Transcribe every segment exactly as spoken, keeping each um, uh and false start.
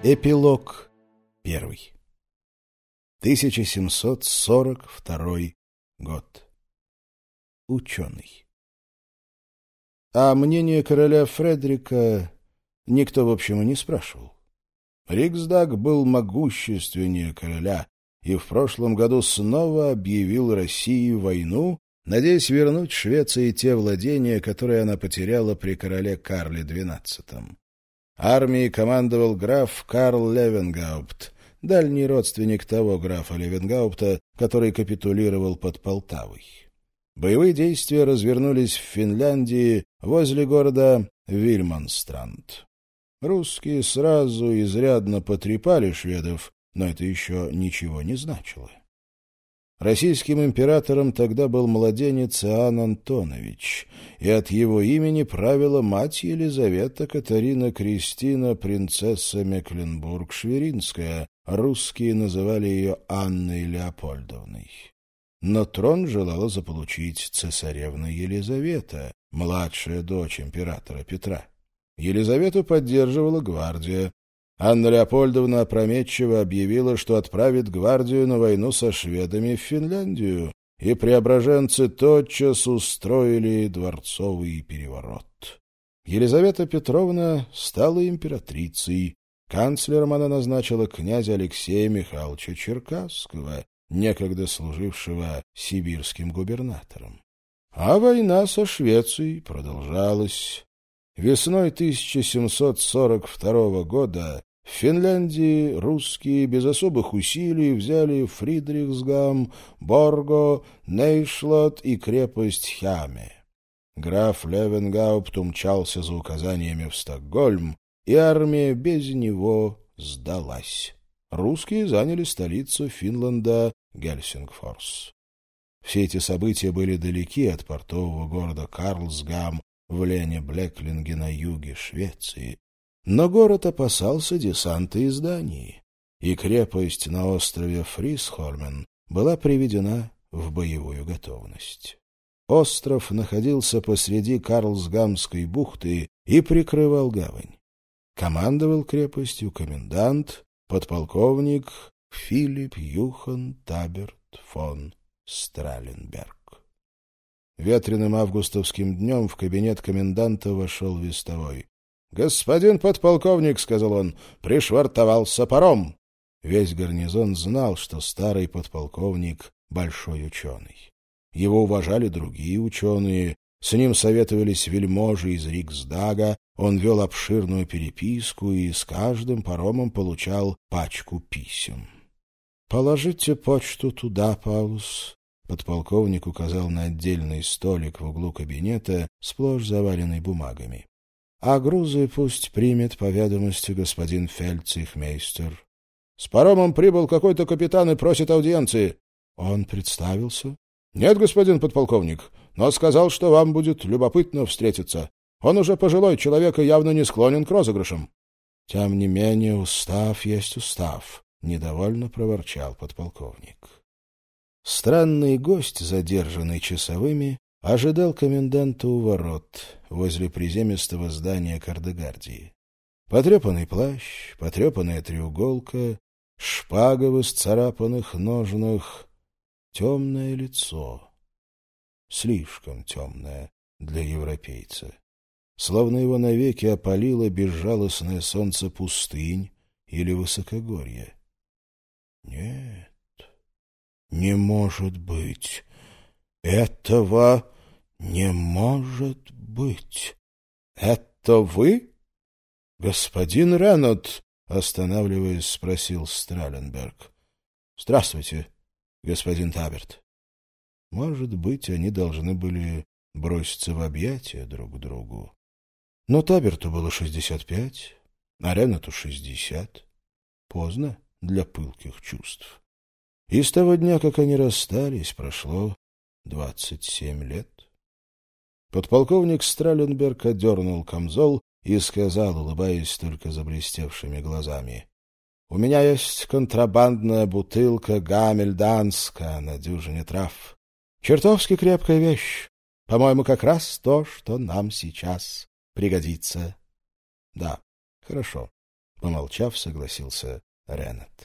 Эпилог первый. тысяча семьсот сорок второй год. Ученый. А мнение короля Фредрика никто, в общем, и не спрашивал. Риксдаг был могущественнее короля и в прошлом году снова объявил России войну, надеясь вернуть Швеции те владения, которые она потеряла при короле Карле двенадцатом. Армией командовал граф Карл Левенгаупт, дальний родственник того графа Левенгаупта, который капитулировал под Полтавой. Боевые действия развернулись в Финляндии возле города Вильманстранд. Русские сразу изрядно потрепали шведов, но это еще ничего не значило. Российским императором тогда был младенец Иоанн Антонович, и от его имени правила мать Елизавета Катарина Кристина, принцесса Мекленбург-Шверинская. Русские называли ее Анной Леопольдовной. Но трон желала заполучить цесаревна Елизавета, младшая дочь императора Петра. Елизавету поддерживала гвардия. Анна Леопольдовна опрометчиво объявила, что отправит гвардию на войну со шведами в Финляндию, и преображенцы тотчас устроили дворцовый переворот. Елизавета Петровна стала императрицей. Канцлером она назначила князя Алексея Михайловича Черкасского, некогда служившего сибирским губернатором. А война со Швецией продолжалась. Весной тысяча семьсот сорок второго года в Финляндии русские без особых усилий взяли Фридрихсгам, Борго, Нейшлот и крепость Хяме. Граф Левенгаупт умчался за указаниями в Стокгольм, и армия без него сдалась. Русские заняли столицу Финланда Гельсингфорс. Все эти события были далеки от портового города Карлсгам в Лене-Блеклинге на юге Швеции. Но город опасался десанта из Дании, и крепость на острове Фрисхольмен была приведена в боевую готовность. Остров находился посреди Карлсгамской бухты и прикрывал гавань. Командовал крепостью комендант, подполковник Филипп Юхан Таберт фон Страленберг. Ветреным августовским днем в кабинет коменданта вошел вестовой. — Господин подполковник, — сказал он, — пришвартовался паром. Весь гарнизон знал, что старый подполковник — большой ученый. Его уважали другие ученые, с ним советовались вельможи из Риксдага, он вел обширную переписку и с каждым паромом получал пачку писем. — Положите почту туда, Паулус. Подполковник указал на отдельный столик в углу кабинета, сплошь заваленный бумагами. А грузы пусть примет по ведомости господин фельдцейхмейстер. — С паромом прибыл какой-то капитан и просит аудиенции. — Он представился? — Нет, господин подполковник, но сказал, что вам будет любопытно встретиться. Он уже пожилой человек и явно не склонен к розыгрышам. — Тем не менее, устав есть устав, — недовольно проворчал подполковник. Странный гость, задержанный часовыми, ожидал коменданта у ворот, возле приземистого здания Кардегардии. Потрепанный плащ, потрепанная треуголка, шпага в исцарапанных ножнах, темное лицо. Слишком темное для европейца. Словно его навеки опалило безжалостное солнце пустынь или высокогорья. Нет, не может быть. Этого не может быть. Это вы? Господин Ренот, останавливаясь, спросил Страленберг. Здравствуйте, господин Таберт. Может быть, они должны были броситься в объятия друг к другу. Но Таберту было шестьдесят пять, а Реноту шестьдесят. Поздно для пылких чувств. И с того дня, как они расстались, прошло двадцать семь лет. Подполковник Страленберг одернул камзол и сказал, улыбаясь только заблестевшими глазами: — У меня есть контрабандная бутылка Гамельданска на дюжине трав. Чертовски крепкая вещь. По-моему, как раз то, что нам сейчас пригодится. — Да, хорошо. помолчав, согласился Реннет.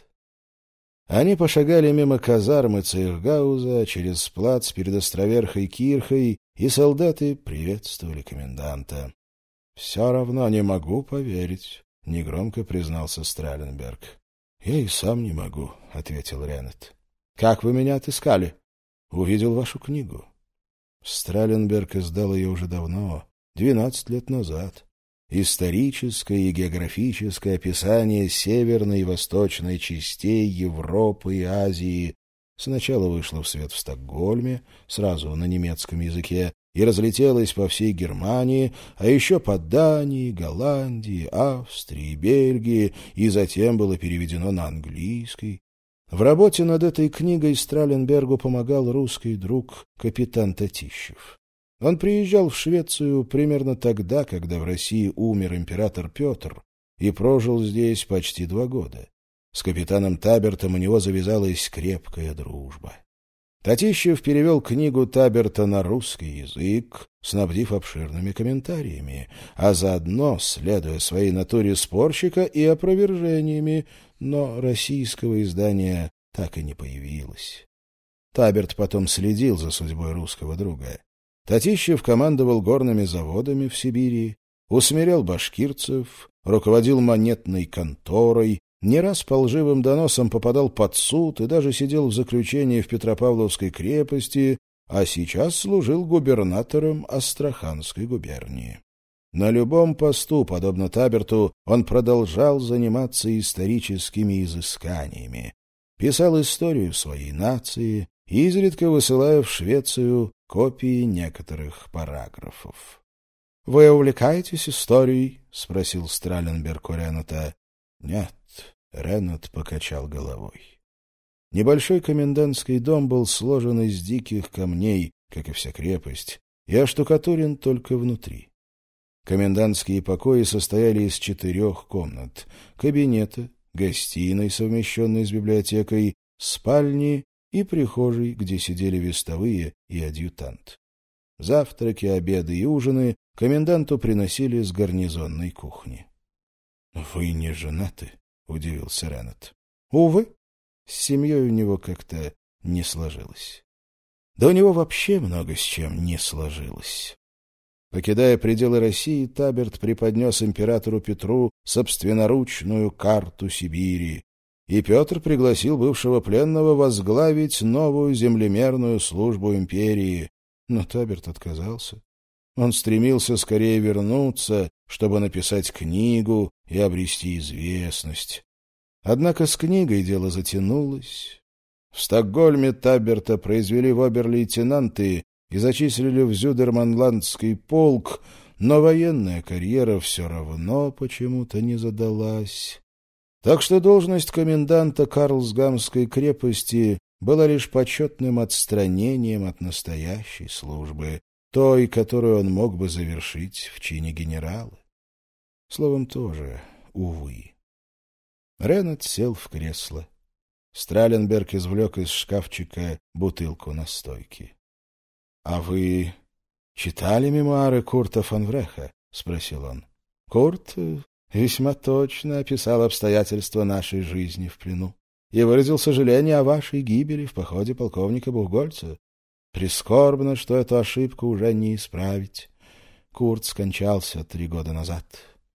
Они пошагали мимо казармы Цейхгауза, через плац перед островерхой кирхой, и солдаты приветствовали коменданта. — Все равно не могу поверить, — негромко признался Страленберг. — Я и сам не могу, — ответил Реннет. — Как вы меня отыскали? — Увидел вашу книгу. Страленберг издал ее уже давно, двенадцать лет назад. Историческое и географическое описание северной и восточной частей Европы и Азии сначала вышло в свет в Стокгольме, сразу на немецком языке, и разлетелось по всей Германии, а еще по Дании, Голландии, Австрии, Бельгии, и затем было переведено на английский. В работе над этой книгой Страленбергу помогал русский друг капитан Татищев. Он приезжал в Швецию примерно тогда, когда в России умер император Петр, и прожил здесь почти два года. С капитаном Табертом у него завязалась крепкая дружба. Татищев перевел книгу Таберта на русский язык, снабдив обширными комментариями, а заодно, следуя своей натуре спорщика, и опровержениями, но российского издания так и не появилось. Таберт потом следил за судьбой русского друга. Татищев командовал горными заводами в Сибири, усмирял башкирцев, руководил монетной конторой, не раз по лживым доносам попадал под суд и даже сидел в заключении в Петропавловской крепости, а сейчас служил губернатором Астраханской губернии. На любом посту, подобно Таберту, он продолжал заниматься историческими изысканиями, писал историю своей нации, изредка высылая в Швецию копии некоторых параграфов. — Вы увлекаетесь историей? — спросил Страленберг у Реннета. — Нет, — Реннет покачал головой. Небольшой комендантский дом был сложен из диких камней, как и вся крепость, и оштукатурен только внутри. Комендантские покои состояли из четырех комнат — кабинета, гостиной, совмещенной с библиотекой, спальни и прихожей, где сидели вестовые и адъютант. Завтраки, обеды и ужины коменданту приносили с гарнизонной кухни. — Вы не женаты? — удивился Реннет. — Увы, с семьей у него как-то не сложилось. Да у него вообще много с чем не сложилось. Покидая пределы России, Таберт преподнес императору Петру собственноручную карту Сибири, и Петр пригласил бывшего пленного возглавить новую землемерную службу империи. Но Таберт отказался. Он стремился скорее вернуться, чтобы написать книгу и обрести известность. Однако с книгой дело затянулось. В Стокгольме Таберта произвели в обер-лейтенанты и зачислили в Зюдерманландский полк, но военная карьера все равно почему-то не задалась. Так что должность коменданта Карлсгамской крепости была лишь почетным отстранением от настоящей службы, той, которую он мог бы завершить в чине генерала. Словом, тоже, увы. Реннет сел в кресло. Страленберг извлек из шкафчика бутылку настойки. — А вы читали мемуары Курта фон Вреха? — спросил он. — Курт весьма точно описал обстоятельства нашей жизни в плену и выразил сожаление о вашей гибели в походе полковника Бухгольца. Прискорбно, что эту ошибку уже не исправить. Курт скончался три года назад.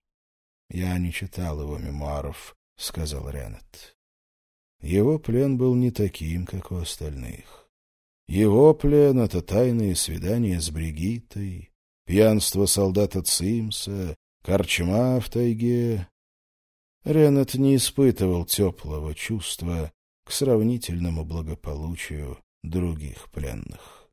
— Я не читал его мемуаров, — сказал Реннет. Его плен был не таким, как у остальных. Его плен — это тайные свидания с Бригиттой, пьянство солдата Цимса, корчма в тайге. Реннет не испытывал теплого чувства к сравнительному благополучию других пленных.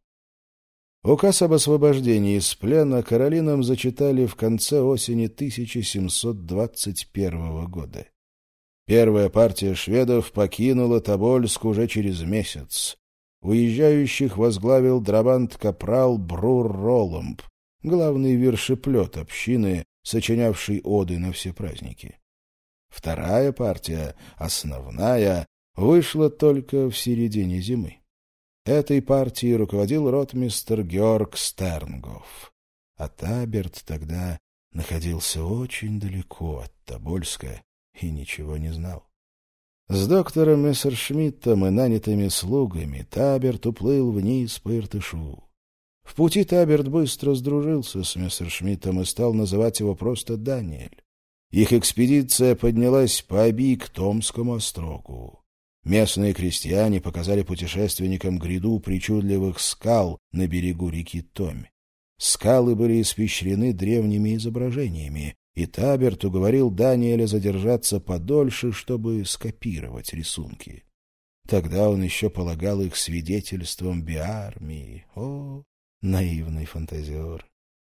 Указ об освобождении из плена Каролинам зачитали в конце осени тысяча семьсот двадцать первого года. Первая партия шведов покинула Тобольск уже через месяц. Уезжающих возглавил драбант-капрал Брур Ролломб, главный вершеплет общины, сочинявший оды на все праздники. Вторая партия, основная, вышла только в середине зимы. Этой партией руководил ротмистр Георг Стернгоф, а Таберт тогда находился очень далеко от Тобольска и ничего не знал. С доктором Мессершмиттом и нанятыми слугами Таберт уплыл вниз по Иртышу. В пути Таберт быстро сдружился с Мессершмиттом и стал называть его просто Даниэль. Их экспедиция поднялась по Оби к Томскому острогу. Местные крестьяне показали путешественникам гряду причудливых скал на берегу реки Томь. Скалы были испещрены древними изображениями, и Таберт уговорил Даниэля задержаться подольше, чтобы скопировать рисунки. Тогда он еще полагал их свидетельством биармии. О, наивный фантазер!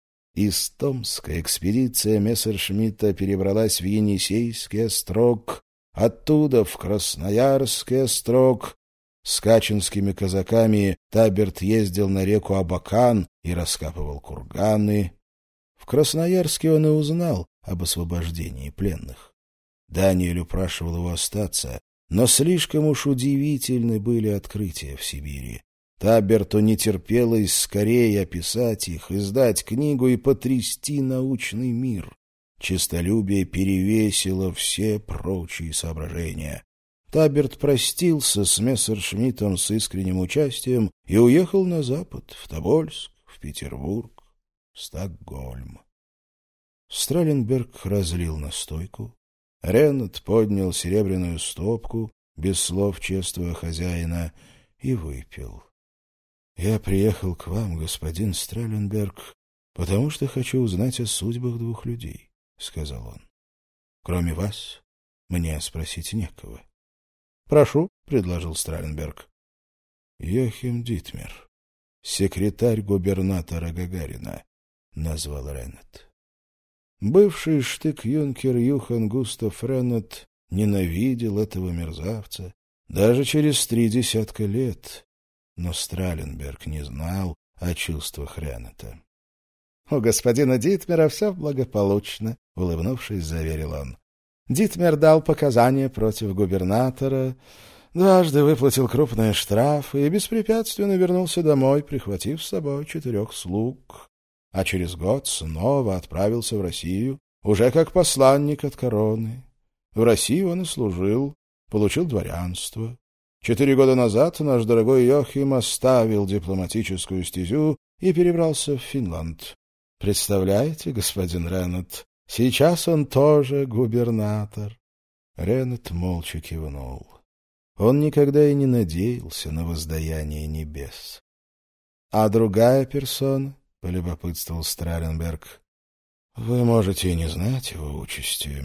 Из Томска экспедиция Мессершмитта перебралась в Енисейский острог, оттуда в Красноярский острог. С качинскими казаками Таберт ездил на реку Абакан и раскапывал курганы. В Красноярске он и узнал об освобождении пленных. Даниэль упрашивал его остаться, но слишком уж удивительны были открытия в Сибири. Таберту не терпелось скорее описать их, издать книгу и потрясти научный мир. Честолюбие перевесило все прочие соображения. Таберт простился с Мессершмиттом с искренним участием и уехал на запад, в Тобольск, в Петербург, в Стокгольм. Страленберг разлил настойку. Реннет поднял серебряную стопку, без слов чествуя хозяина, и выпил. — Я приехал к вам, господин Страленберг, потому что хочу узнать о судьбах двух людей, — сказал он. — Кроме вас, мне спросить некого. — Прошу, — предложил Страленберг. — Йохим Дитмер, секретарь губернатора Гагарина, — назвал Реннет. Бывший штык-юнкер Юхан Густав Реннет ненавидел этого мерзавца даже через три десятка лет, но Страленберг не знал о чувствах Реннета. — У господина Дитмера все благополучно, — улыбнувшись, заверил он. Дитмер дал показания против губернатора, дважды выплатил крупные штрафы и беспрепятственно вернулся домой, прихватив с собой четырех слуг. А через год снова отправился в Россию, уже как посланник от короны. В России он и служил, получил дворянство. Четыре года назад наш дорогой Йохим оставил дипломатическую стезю и перебрался в Финлянд. Представляете, господин Реннет, сейчас он тоже губернатор. Реннет молча кивнул. Он никогда и не надеялся на воздаяние небес. — А другая персона? — полюбопытствовал Страленберг. — Вы можете и не знать его участи.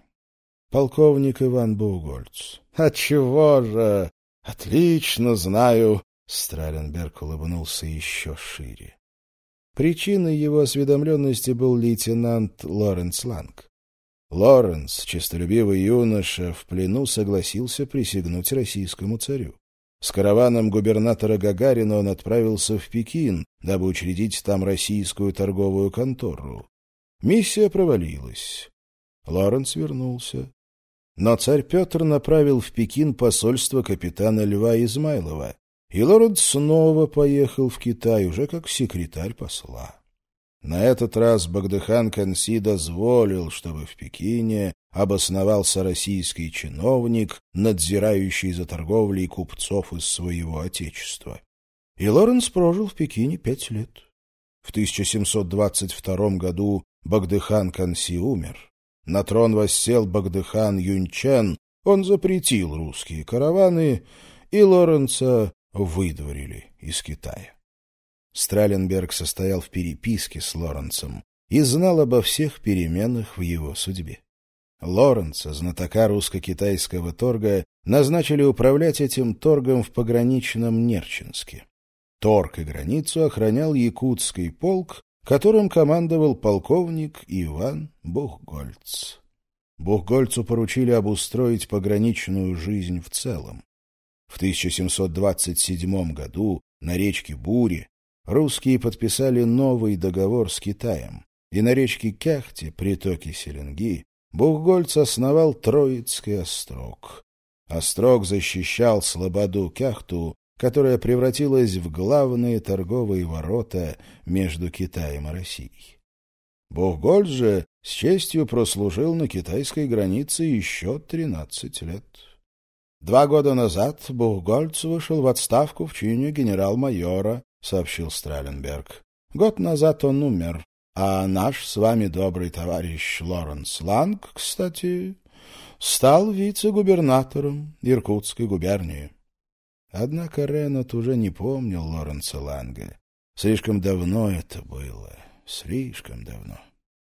Полковник Иван Боугольц. — Отчего же? Отлично знаю. Страленберг улыбнулся еще шире. Причиной его осведомленности был лейтенант Лоренц Ланг. Лоренц, честолюбивый юноша, в плену согласился присягнуть российскому царю. С караваном губернатора Гагарина он отправился в Пекин, дабы учредить там российскую торговую контору. Миссия провалилась. Лоренц вернулся. Но царь Петр направил в Пекин посольство капитана Льва Измайлова, и Лоренц снова поехал в Китай уже как секретарь посла. На этот раз Богдыхан Канси дозволил, чтобы в Пекине обосновался российский чиновник, надзирающий за торговлей купцов из своего отечества. И Лоренц прожил в Пекине пять лет. В тысяча семьсот двадцать втором году Богдыхан Канси умер. На трон воссел Богдыхан Юньчэн, он запретил русские караваны, и Лоренца выдворили из Китая. Страленберг состоял в переписке с Лоренцем и знал обо всех переменах в его судьбе. Лоренца, знатока русско-китайского торга, назначили управлять этим торгом в пограничном Нерчинске. Торг и границу охранял якутский полк, которым командовал полковник Иван Бухгольц. Бухгольцу поручили обустроить пограничную жизнь в целом. В тысяча семьсот двадцать седьмом году на речке Буре русские подписали новый договор с Китаем, и на речке Кяхте, притоке Селенги, Бухгольц основал Троицкий острог. Острог защищал Слободу-Кяхту, которая превратилась в главные торговые ворота между Китаем и Россией. Бухгольц же с честью прослужил на китайской границе еще тринадцать лет. Два года назад Бухгольц вышел в отставку в чине генерал-майора, — сообщил Страленберг. Год назад он умер, а наш с вами добрый товарищ Лоренс Ланг, кстати, стал вице-губернатором Иркутской губернии. Однако Ренат уже не помнил Лоренса Ланга. Слишком давно это было, слишком давно.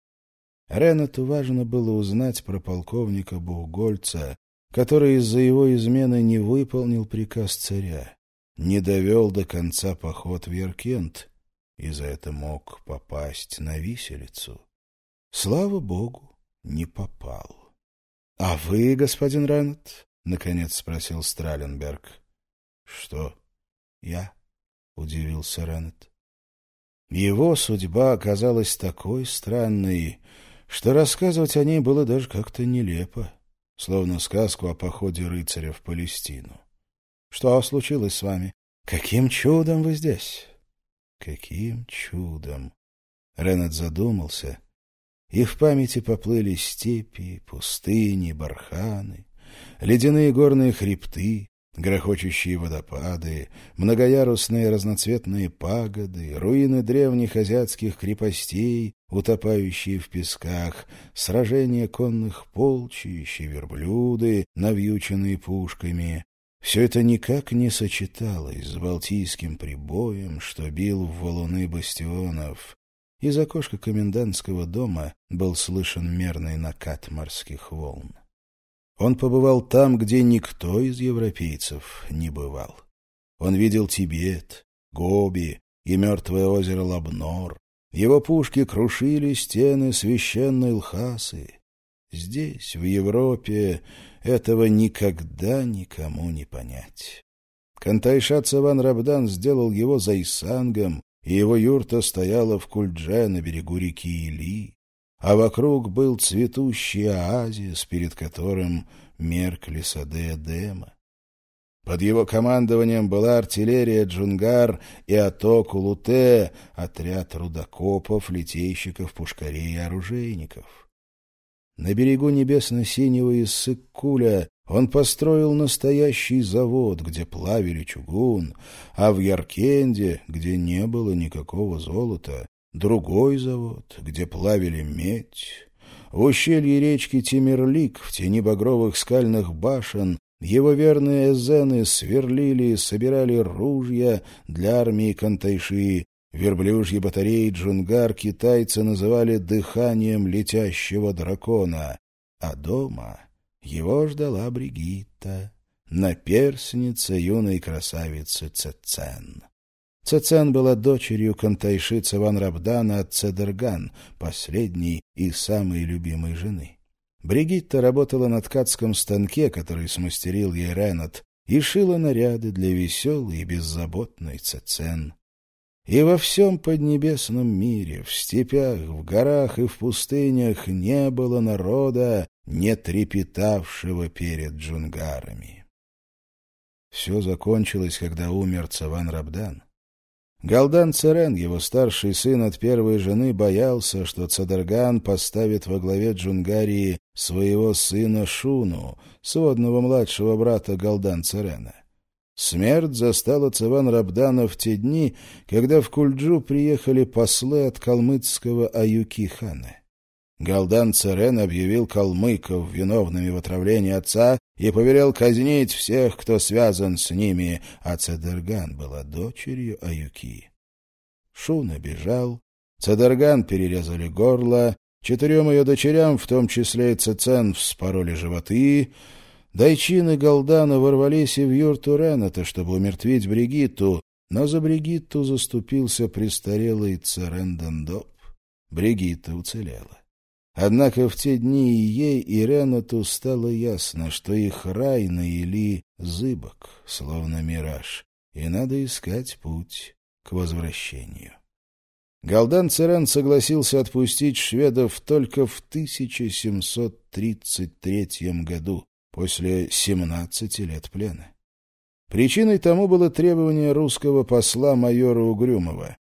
Ренату важно было узнать про полковника Бухгольца, который из-за его измены не выполнил приказ царя, не довел до конца поход в Яркент и за это мог попасть на виселицу. Слава богу, не попал. — А вы, господин Ренат? — наконец спросил Страленберг. — Что? Я? — удивился Ренат. Его судьба оказалась такой странной, что рассказывать о ней было даже как-то нелепо, словно сказку о походе рыцаря в Палестину. — Что случилось с вами? Каким чудом вы здесь? — Каким чудом? Ренат задумался, и в памяти поплыли степи, пустыни, барханы, ледяные горные хребты, грохочущие водопады, многоярусные разноцветные пагоды, руины древних азиатских крепостей, утопающие в песках, сражения конных полчищ и верблюды, навьюченные пушками. Все это никак не сочеталось с балтийским прибоем, что бил в валуны бастионов. Из окошка комендантского дома был слышен мерный накат морских волн. Он побывал там, где никто из европейцев не бывал. Он видел Тибет, Гоби и мертвое озеро Лабнор. Его пушки крушили стены священной Лхасы. Здесь, в Европе, этого никогда никому не понять. Кантайшат Цеван Рабдан сделал его зайсангом, и его юрта стояла в Кульдже на берегу реки Или, а вокруг был цветущий оазис, перед которым меркли сады Эдема. Под его командованием была артиллерия Джунгар и Аток-Улуте, отряд рудокопов, литейщиков, пушкарей и оружейников. На берегу небесно-синего Иссык-Куля он построил настоящий завод, где плавили чугун, а в Яркенде, где не было никакого золота, другой завод, где плавили медь. В ущелье речки Тимирлик, в тени багровых скальных башен, его верные эзены сверлили и собирали ружья для армии Кантайши. Верблюжьи батареи Джунгар китайцы называли дыханием летящего дракона. А дома его ждала Бригитта, наперсница юной красавицы Цецен. Цецен была дочерью Кантайши Цеван Рабдана от Цедерган, последней и самой любимой жены. Бригитта работала на ткацком станке, который смастерил ей Ренат, и шила наряды для веселой и беззаботной Цецен. И во всем поднебесном мире, в степях, в горах и в пустынях не было народа, не трепетавшего перед джунгарами. Все закончилось, когда умер Цеван Рабдан. Галдан Церен, его старший сын от первой жены, боялся, что Цадерган поставит во главе Джунгарии своего сына Шуну, сводного младшего брата Галдан Церена. Смерть застала Цеван Рабдана в те дни, когда в Кульджу приехали послы от калмыцкого Аюки-хана. Галдан Церен объявил калмыков виновными в отравлении отца и повелел казнить всех, кто связан с ними, а Цадерган была дочерью Аюки. Шуна бежал, Цадерган перерезали горло, четырем ее дочерям, в том числе и Цецен, вспороли животы. Дайчин и Галдана ворвались и в юрту Рената, чтобы умертвить Бригитту, но за Бригитту заступился престарелый Церен Дендоп. Бригитта уцелела. Однако в те дни и ей, и Ренату стало ясно, что их рай на Или зыбок, словно мираж, и надо искать путь к возвращению. Галдан Церен согласился отпустить шведов только в тысяча семьсот тридцать третьем году, после семнадцати лет плена. Причиной тому было требование русского посла майора Угрюмова.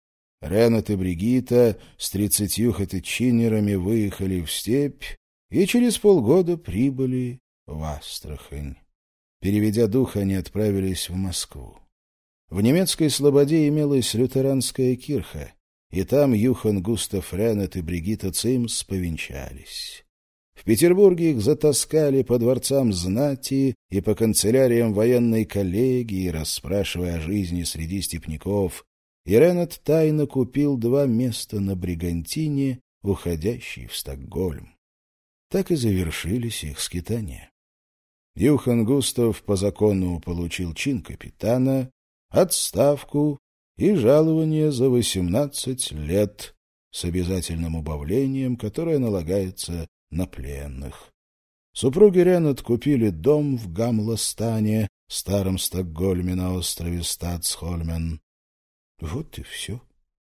Ренат и Бригитта с тридцатью хатычинерами выехали в степь и через полгода прибыли в Астрахань. Переведя дух, они отправились в Москву. В немецкой слободе имелась лютеранская кирха, и там Юхан Густав Ренат и Бригитта Цимс повенчались. В Петербурге их затаскали по дворцам знати и по канцеляриям военной коллегии, расспрашивая о жизни среди степняков, и Ренат тайно купил два места на бригантине, уходящей в Стокгольм. Так и завершились их скитания. Юхан Густав по закону получил чин капитана, отставку и жалование за восемнадцать лет с обязательным убавлением, которое налагается на пленных. Супруги Ренат купили дом в Гамластане, старом Стокгольме на острове Статсхольмен. Вот и все.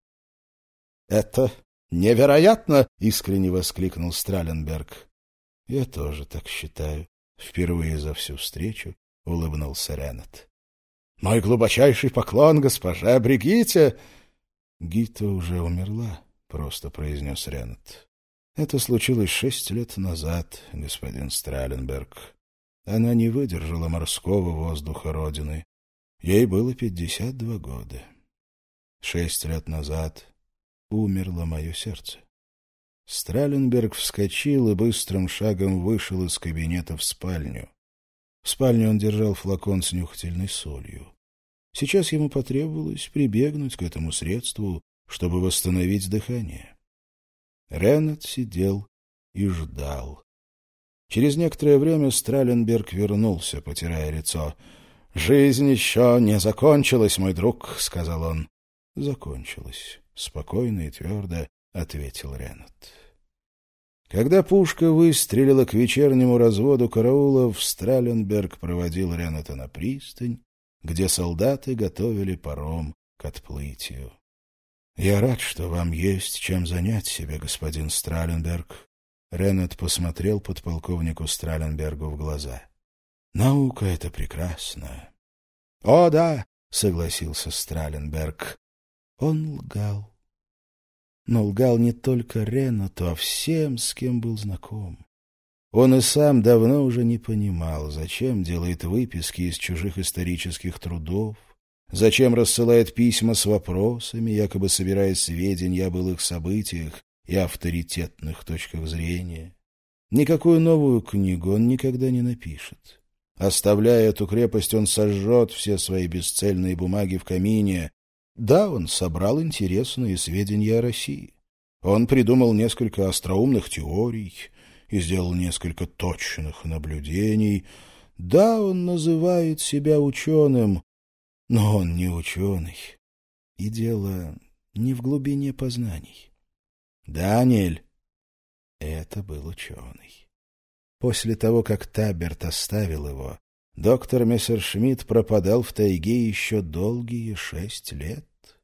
— Это невероятно! — искренне воскликнул Страленберг. — Я тоже так считаю. Впервые за всю встречу улыбнулся Ренат. — Мой глубочайший поклон госпоже Бригитте! — Гита уже умерла, — просто произнес Ренат. Это случилось шесть лет назад, господин Страленберг. Она не выдержала морского воздуха Родины. Ей было пятьдесят два года. Шесть лет назад умерло мое сердце. Страленберг вскочил и быстрым шагом вышел из кабинета в спальню. В спальне он держал флакон с нюхательной солью. Сейчас ему потребовалось прибегнуть к этому средству, чтобы восстановить дыхание. Ренат сидел и ждал. Через некоторое время Страленберг вернулся, потирая лицо. — Жизнь еще не закончилась, мой друг, — сказал он. — Закончилась, — спокойно и твердо ответил Ренат. Когда пушка выстрелила к вечернему разводу караулов, Страленберг проводил Рената на пристань, где солдаты готовили паром к отплытию. — Я рад, что вам есть чем занять себя, господин Страленберг. Ренат посмотрел подполковнику Страленбергу в глаза. — Наука — это прекрасно. — О, да, — согласился Страленберг. Он лгал. Но лгал не только Ренату, а всем, с кем был знаком. Он и сам давно уже не понимал, зачем делает выписки из чужих исторических трудов, зачем рассылает письма с вопросами, якобы собирая сведения о былых событиях и авторитетных точках зрения. Никакую новую книгу он никогда не напишет. Оставляя эту крепость, он сожжет все свои бесцельные бумаги в камине. Да, он собрал интересные сведения о России. Он придумал несколько остроумных теорий и сделал несколько точных наблюдений. Да, он называет себя ученым, но он не ученый. И дело не в глубине познаний. Даниэль — это был ученый. После того, как Таберт оставил его, доктор Мессершмитт пропадал в тайге еще долгие шесть лет.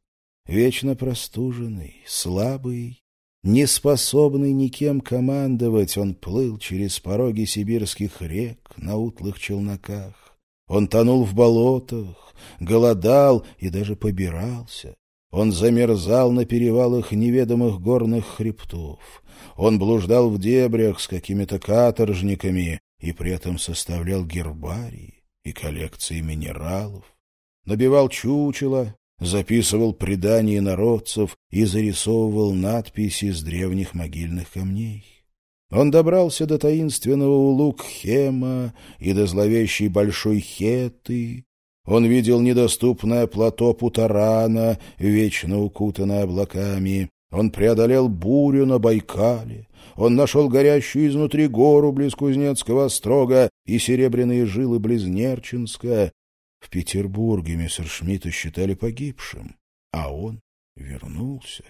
Вечно простуженный, слабый, неспособный никем командовать, он плыл через пороги сибирских рек на утлых челноках. Он тонул в болотах, голодал и даже побирался. Он замерзал на перевалах неведомых горных хребтов. Он блуждал в дебрях с какими-то каторжниками и при этом составлял гербарии и коллекции минералов. Набивал чучела, записывал предания народцев и зарисовывал надписи с древних могильных камней. Он добрался до таинственного Улук-Хема и до зловещей Большой Хеты. Он видел недоступное плато Путарана, вечно укутанное облаками. Он преодолел бурю на Байкале. Он нашел горящую изнутри гору близ Кузнецкого острога и серебряные жилы близ Нерчинска. В Петербурге Мессершмитта считали погибшим, а он вернулся.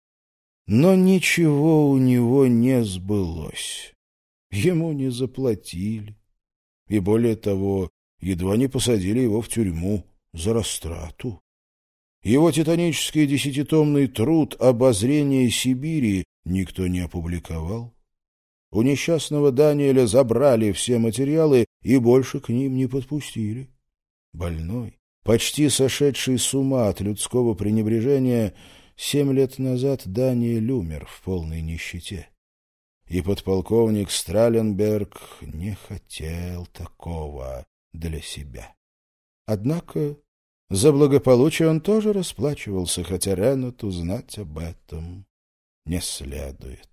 Но ничего у него не сбылось. Ему не заплатили. И более того, едва не посадили его в тюрьму за растрату. Его титанический десятитомный труд «Обозрение Сибири» никто не опубликовал. У несчастного Даниэля забрали все материалы и больше к ним не подпустили. Больной, почти сошедший с ума от людского пренебрежения, семь лет назад Даниэль умер в полной нищете. И подполковник Страленберг не хотел такого для себя. Однако за благополучие он тоже расплачивался, хотя Ренату знать об этом не следует.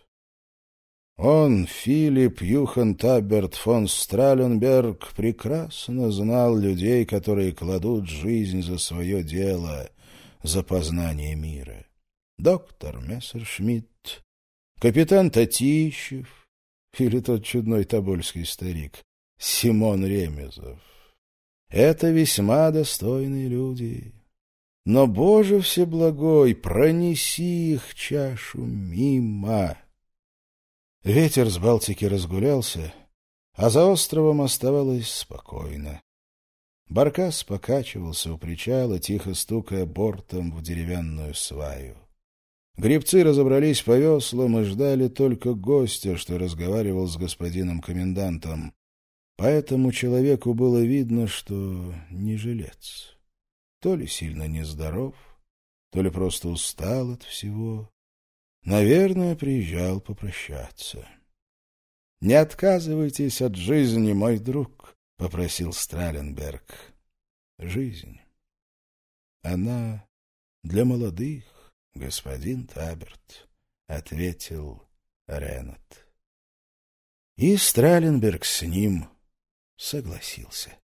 Он, Филипп Юхан Таберт фон Страленберг, прекрасно знал людей, которые кладут жизнь за свое дело, за познание мира. Доктор Мессершмитт, капитан Татищев или тот чудной тобольский старик Симон Ремезов. Это весьма достойные люди. Но, Боже Всеблагой, пронеси их чашу мимо. Ветер с Балтики разгулялся, а за островом оставалось спокойно. Баркас покачивался у причала, тихо стукая бортом в деревянную сваю. Гребцы разобрались по веслам и ждали только гостя, что разговаривал с господином комендантом. По этому человеку было видно, что не жилец. То ли сильно нездоров, то ли просто устал от всего. Наверное, приезжал попрощаться. — Не отказывайтесь от жизни, мой друг, — попросил Страленберг. — Жизнь. Она для молодых, господин Таберт, — ответил Ренат. И Страленберг с ним согласился.